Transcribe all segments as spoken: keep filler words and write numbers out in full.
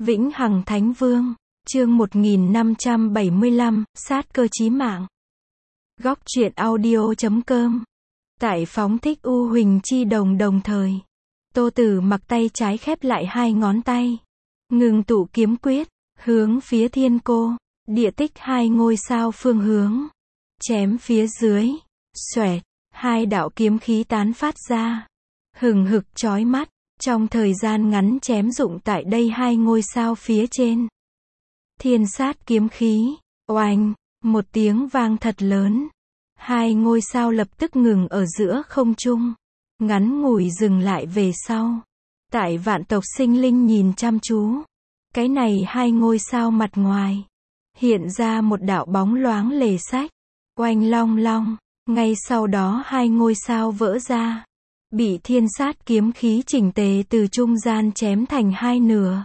Vĩnh Hằng Thánh Vương, chương một nghìn năm trăm bảy mươi lăm, sát cơ chí mạng. Góc truyện audio chấm com. Tại phóng thích U Huỳnh Chi Đồng đồng thời, Tô Tử Mặc tay trái khép lại hai ngón tay, ngừng tụ kiếm quyết, hướng phía thiên cô, địa tích hai ngôi sao phương hướng, chém phía dưới, xoẹt, hai đạo kiếm khí tán phát ra, hừng hực chói mắt, trong thời gian ngắn chém dụng tại đây hai ngôi sao phía trên. Thiên sát kiếm khí, oanh, một tiếng vang thật lớn. Hai ngôi sao lập tức ngừng ở giữa không trung, ngắn ngủi dừng lại về sau. Tại vạn tộc sinh linh nhìn chăm chú, cái này hai ngôi sao mặt ngoài, hiện ra một đạo bóng loáng lề sách, oanh long long, ngay sau đó hai ngôi sao vỡ ra, bị thiên sát kiếm khí chỉnh tề từ trung gian chém thành hai nửa.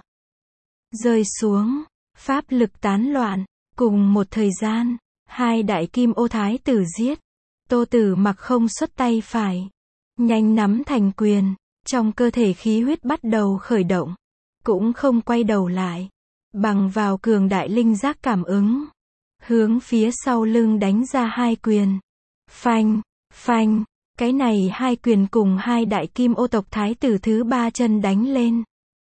Rơi xuống, pháp lực tán loạn, cùng một thời gian, hai đại kim ô thái tử giết. Tô Tử Mặc không xuất tay phải, nhanh nắm thành quyền, trong cơ thể khí huyết bắt đầu khởi động, cũng không quay đầu lại, bằng vào cường đại linh giác cảm ứng, hướng phía sau lưng đánh ra hai quyền. Phanh, phanh, cái này hai quyền cùng hai đại kim ô tộc thái tử thứ ba chân đánh lên.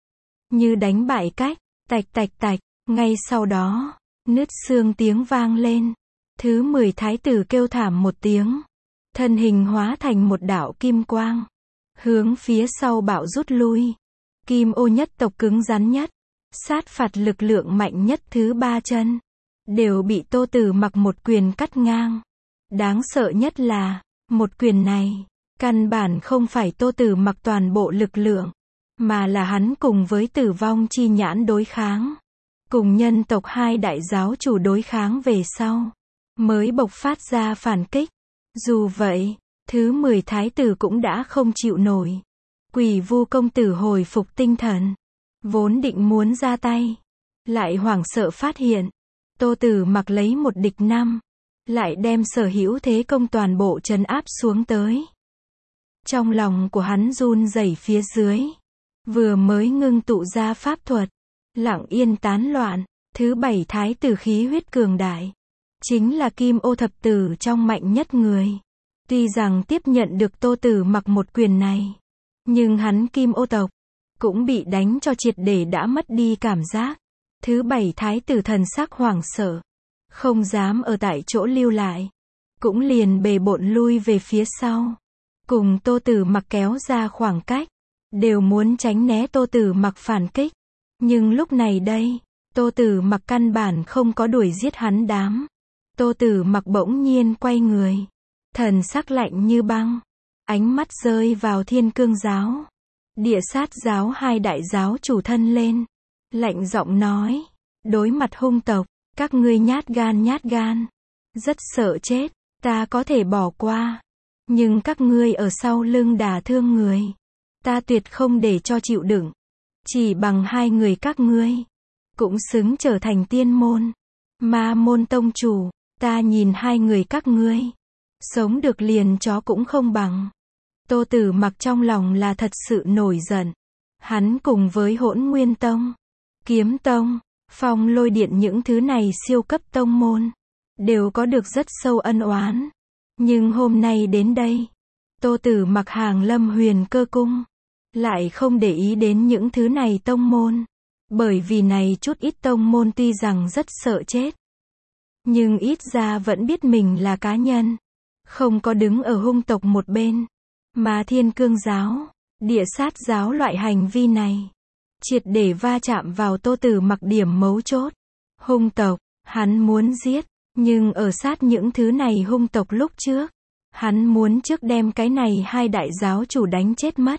Như đánh bại cách, tạch tạch tạch, ngay sau đó, nứt xương tiếng vang lên. Thứ mười thái tử kêu thảm một tiếng, thân hình hóa thành một đạo kim quang, hướng phía sau bạo rút lui. Kim ô nhất tộc cứng rắn nhất, sát phạt lực lượng mạnh nhất thứ ba chân, đều bị Tô Tử Mặc một quyền cắt ngang. Đáng sợ nhất là, một quyền này, căn bản không phải Tô Tử Mặc toàn bộ lực lượng, mà là hắn cùng với tử vong chi nhãn đối kháng, cùng nhân tộc hai đại giáo chủ đối kháng về sau, mới bộc phát ra phản kích. Dù vậy, thứ mười thái tử cũng đã không chịu nổi. Quỷ Vu công tử hồi phục tinh thần, vốn định muốn ra tay, lại hoảng sợ phát hiện, Tô Tử Mặc lấy một địch năm, lại đem sở hữu thế công toàn bộ trấn áp xuống tới. Trong lòng của hắn run rẩy phía dưới, vừa mới ngưng tụ ra pháp thuật, lặng yên tán loạn. Thứ bảy thái tử khí huyết cường đại, chính là kim ô thập tử trong mạnh nhất người. Tuy rằng tiếp nhận được Tô Tử Mặc một quyền này, nhưng hắn kim ô tộc cũng bị đánh cho triệt để đã mất đi cảm giác. Thứ bảy thái tử thần sắc hoảng sợ, không dám ở tại chỗ lưu lại, cũng liền bề bộn lui về phía sau, cùng Tô Tử Mặc kéo ra khoảng cách, đều muốn tránh né Tô Tử Mặc phản kích. Nhưng lúc này đây, Tô Tử Mặc căn bản không có đuổi giết hắn đám. Tô Tử Mặc bỗng nhiên quay người, thần sắc lạnh như băng, ánh mắt rơi vào Thiên Cương giáo, Địa Sát giáo hai đại giáo chủ thân lên, lạnh giọng nói, đối mặt hung tộc, các ngươi nhát gan nhát gan, rất sợ chết, ta có thể bỏ qua, nhưng các ngươi ở sau lưng đả thương người, ta tuyệt không để cho chịu đựng. Chỉ bằng hai người các ngươi, cũng xứng trở thành tiên môn, ma môn tông chủ. Ta nhìn hai người các ngươi, sống được liền chó cũng không bằng. Tô Tử Mặc trong lòng là thật sự nổi giận. Hắn cùng với Hỗn Nguyên Tông, Kiếm Tông, Phong Lôi Điện những thứ này siêu cấp tông môn, đều có được rất sâu ân oán. Nhưng hôm nay đến đây, Tô Tử Mặc hàng Lâm Huyền Cơ Cung, lại không để ý đến những thứ này tông môn. Bởi vì này chút ít tông môn tuy rằng rất sợ chết, nhưng ít ra vẫn biết mình là cá nhân, không có đứng ở hung tộc một bên. Mà Thiên Cương giáo, Địa Sát giáo loại hành vi này, triệt để va chạm vào Tô Tử Mặc điểm mấu chốt. Hung tộc, hắn muốn giết, nhưng ở sát những thứ này hung tộc lúc trước, hắn muốn trước đem cái này hai đại giáo chủ đánh chết mất.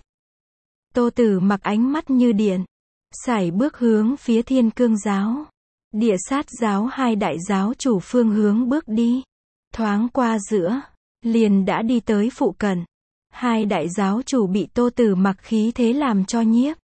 Tô Tử Mặc ánh mắt như điện, sải bước hướng phía Thiên Cương giáo, Địa Sát giáo hai đại giáo chủ phương hướng bước đi. Thoáng qua giữa, liền đã đi tới phụ cận. Hai đại giáo chủ bị Tô Tử Mặc khí thế làm cho nhiếp,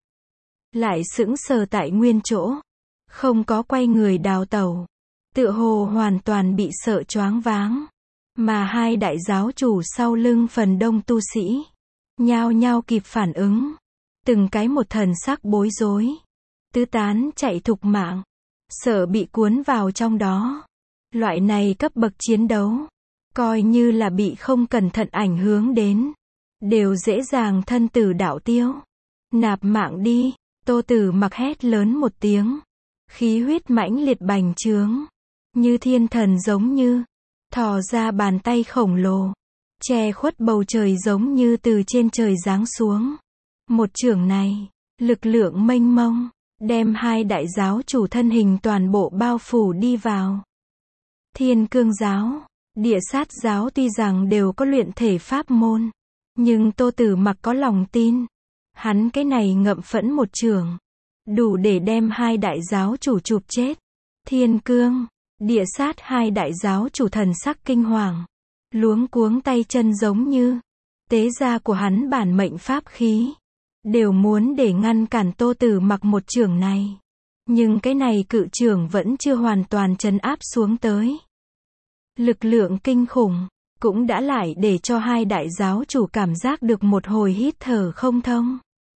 lại sững sờ tại nguyên chỗ, không có quay người đào tẩu, tựa hồ hoàn toàn bị sợ choáng váng. Mà hai đại giáo chủ sau lưng phần đông tu sĩ, nhao nhao kịp phản ứng, từng cái một thần sắc bối rối. tứ tán chạy thục mạng, sợ bị cuốn vào trong đó. Loại này cấp bậc chiến đấu, coi như là bị không cẩn thận ảnh hưởng đến, đều dễ dàng thân tử đạo tiêu. Nạp mạng đi, Tô Tử Mặc hét lớn một tiếng, khí huyết mãnh liệt bành trướng, như thiên thần giống như, thò ra bàn tay khổng lồ, che khuất bầu trời giống như từ trên trời giáng xuống. Một chưởng này, lực lượng mênh mông, đem hai đại giáo chủ thân hình toàn bộ bao phủ đi vào. Thiên Cương giáo, Địa Sát giáo tuy rằng đều có luyện thể pháp môn, nhưng Tô Tử Mặc có lòng tin, hắn cái này ngậm phẫn một chưởng, đủ để đem hai đại giáo chủ chụp chết. Thiên Cương, Địa Sát hai đại giáo chủ thần sắc kinh hoàng, luống cuống tay chân giống như, tế gia của hắn bản mệnh pháp khí, đều muốn để ngăn cản Tô Tử Mặc một chưởng này. Nhưng cái này cự chưởng vẫn chưa hoàn toàn trấn áp xuống tới. Lực lượng kinh khủng, cũng đã lại để cho hai đại giáo chủ cảm giác được một hồi hít thở không thông.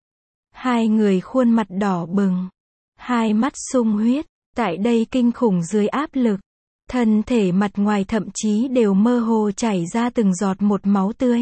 Hai người khuôn mặt đỏ bừng, hai mắt sung huyết, tại đây kinh khủng dưới áp lực, thân thể mặt ngoài thậm chí đều mơ hồ chảy ra từng giọt một máu tươi.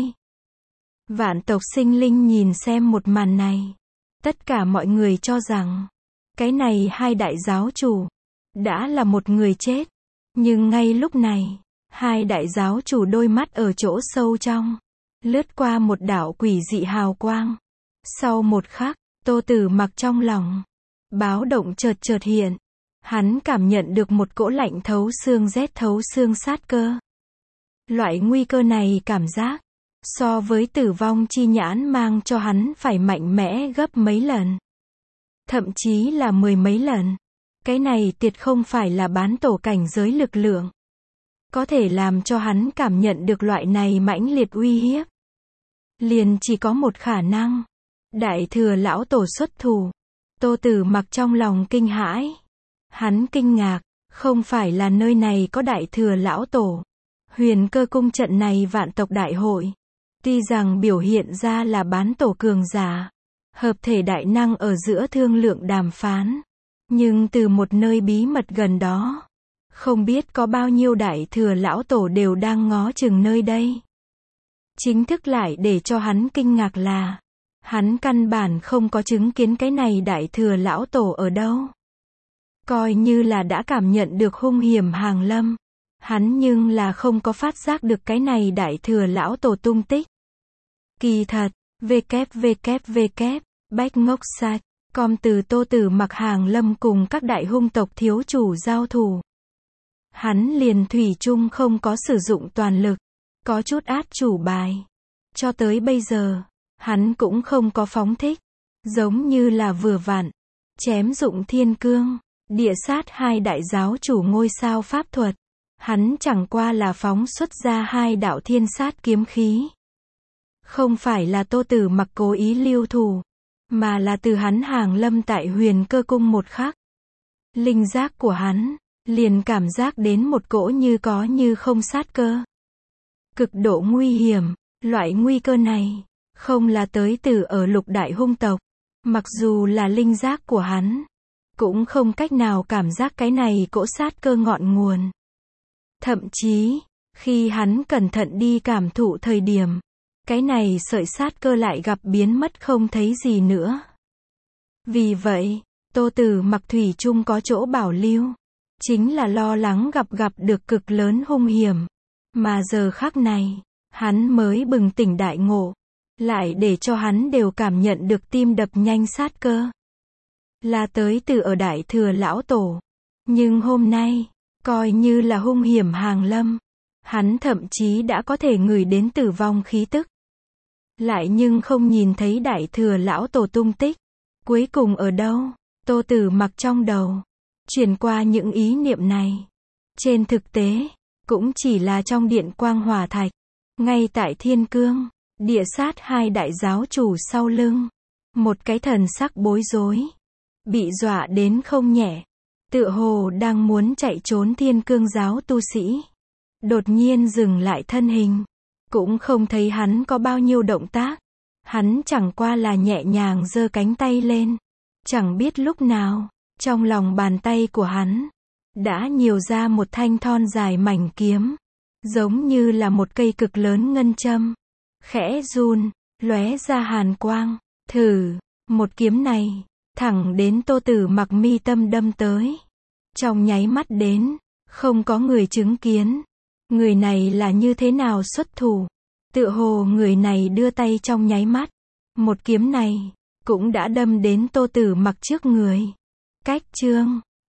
Vạn tộc sinh linh nhìn xem một màn này, tất cả mọi người cho rằng, cái này hai đại giáo chủ, đã là một người chết. Nhưng ngay lúc này, hai đại giáo chủ đôi mắt ở chỗ sâu trong, lướt qua một đạo quỷ dị hào quang. Sau một khắc, Tô Tử Mặc trong lòng, báo động chợt chợt hiện. Hắn cảm nhận được một cỗ lạnh thấu xương rét thấu xương sát cơ. Loại nguy cơ này cảm giác, so với tử vong chi nhãn mang cho hắn phải mạnh mẽ gấp mấy lần. Thậm chí là mười mấy lần. Cái này tuyệt không phải là bán tổ cảnh giới lực lượng. Có thể làm cho hắn cảm nhận được loại này mãnh liệt uy hiếp. Liền chỉ có một khả năng. Đại thừa lão tổ xuất thủ. Tô Tử Mặc trong lòng kinh hãi. Hắn kinh ngạc, không phải là nơi này có đại thừa lão tổ. Huyền Cơ cung trận này vạn tộc đại hội, tuy rằng biểu hiện ra là bán tổ cường giả, hợp thể đại năng ở giữa thương lượng đàm phán, nhưng từ một nơi bí mật gần đó, không biết có bao nhiêu đại thừa lão tổ đều đang ngó chừng nơi đây. Chính thức lại để cho hắn kinh ngạc là, hắn căn bản không có chứng kiến cái này đại thừa lão tổ ở đâu. Coi như là đã cảm nhận được hung hiểm hàng lâm, hắn nhưng là không có phát giác được cái này đại thừa lão tổ tung tích. Kỳ thật, www, bách ngốc site, com từ Tô Tử Mặc hàng lâm cùng các đại hung tộc thiếu chủ giao thủ. Hắn liền thủy chung không có sử dụng toàn lực, có chút át chủ bài. Cho tới bây giờ, hắn cũng không có phóng thích, giống như là vừa vặn, chém dụng Thiên Cương, Địa Sát hai đại giáo chủ ngôi sao pháp thuật. Hắn chẳng qua là phóng xuất ra hai đạo thiên sát kiếm khí. Không phải là Tô Tử Mặc cố ý lưu thủ, mà là từ hắn hàng lâm tại Huyền Cơ cung một khắc. Linh giác của hắn, liền cảm giác đến một cỗ như có như không sát cơ. Cực độ nguy hiểm, loại nguy cơ này, không là tới từ ở lục đại hung tộc. Mặc dù là linh giác của hắn, cũng không cách nào cảm giác cái này cỗ sát cơ ngọn nguồn. Thậm chí, khi hắn cẩn thận đi cảm thụ thời điểm, cái này sợi sát cơ lại gặp biến mất không thấy gì nữa. Vì vậy, Tô Tử Mặc thủy chung có chỗ bảo lưu, chính là lo lắng gặp gặp được cực lớn hung hiểm. Mà giờ khắc này, hắn mới bừng tỉnh đại ngộ, lại để cho hắn đều cảm nhận được tim đập nhanh sát cơ. Là tới từ ở đại thừa lão tổ. Nhưng hôm nay, coi như là hung hiểm hàng lâm, hắn thậm chí đã có thể ngửi đến tử vong khí tức. Lại nhưng không nhìn thấy đại thừa lão tổ tung tích. Cuối cùng ở đâu? Tô Tử Mặc trong đầu, chuyển qua những ý niệm này. Trên thực tế, cũng chỉ là trong điện quang hỏa thạch, ngay tại Thiên Cương, Địa Sát hai đại giáo chủ sau lưng. Một cái thần sắc bối rối, bị dọa đến không nhẹ. Tựa hồ đang muốn chạy trốn Thiên Cương giáo tu sĩ. Đột nhiên dừng lại thân hình. Cũng không thấy hắn có bao nhiêu động tác. Hắn chẳng qua là nhẹ nhàng giơ cánh tay lên. Chẳng biết lúc nào, trong lòng bàn tay của hắn, đã nhiều ra một thanh thon dài mảnh kiếm, giống như là một cây cực lớn ngân châm, khẽ run, lóe ra hàn quang, thử, một kiếm này, thẳng đến Tô Tử Mặc mi tâm đâm tới. Trong nháy mắt đến, không có người chứng kiến, người này là như thế nào xuất thủ, tựa hồ người này đưa tay trong nháy mắt, một kiếm này, cũng đã đâm đến Tô Tử Mặc trước người. Cách chương